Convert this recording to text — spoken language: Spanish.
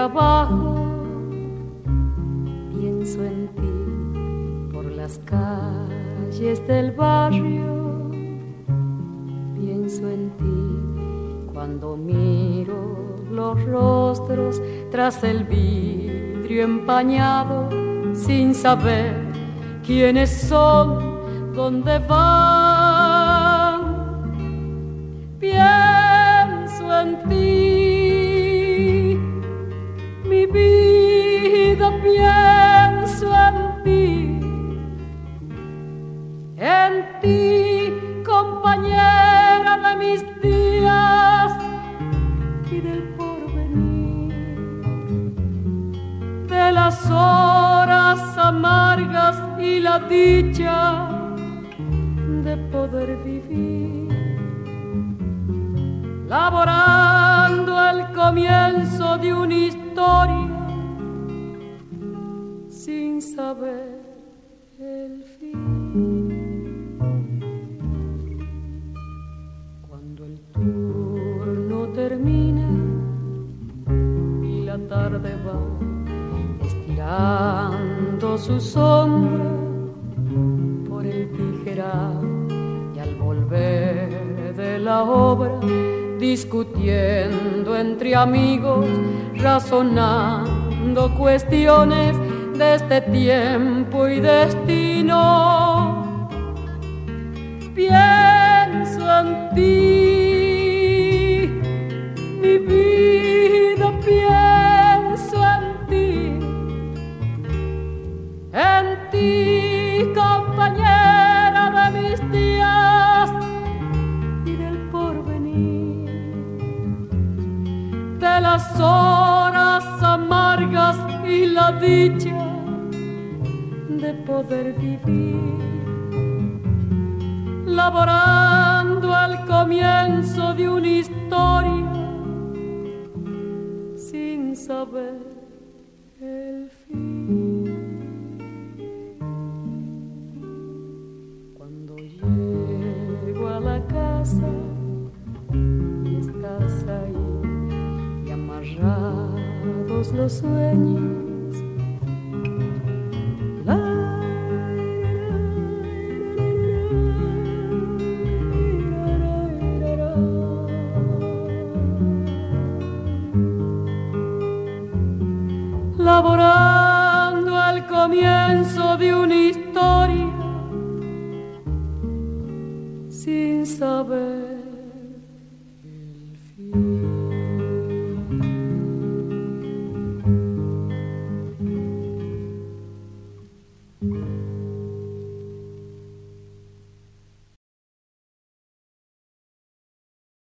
trabajo, pienso en ti por las calles del barrio, pienso en ti cuando miro los rostros tras el vidrio empañado, sin saber quiénes son, dónde van. Pienso en ti, mi vida, pienso en ti, compañera de mis días y del porvenir, de las horas amargas y la dicha de poder vivir, laborando el comienzo de una historia sin saber el fin. Cuando el turno termina y la tarde va estirando su sombra por el tijeral, y al volver de la obra, discutiendo entre amigos, razonando cuestiones de este tiempo y destino, pienso en ti, mi vida, pienso en ti, compañera de mis días y del porvenir, de las horas amargas y la dicha de poder vivir, laborando al comienzo de una historia sin saber el fin. Cuando llego a la casa y estás ahí y amarrados los sueños, laborando al comienzo de una historia sin saber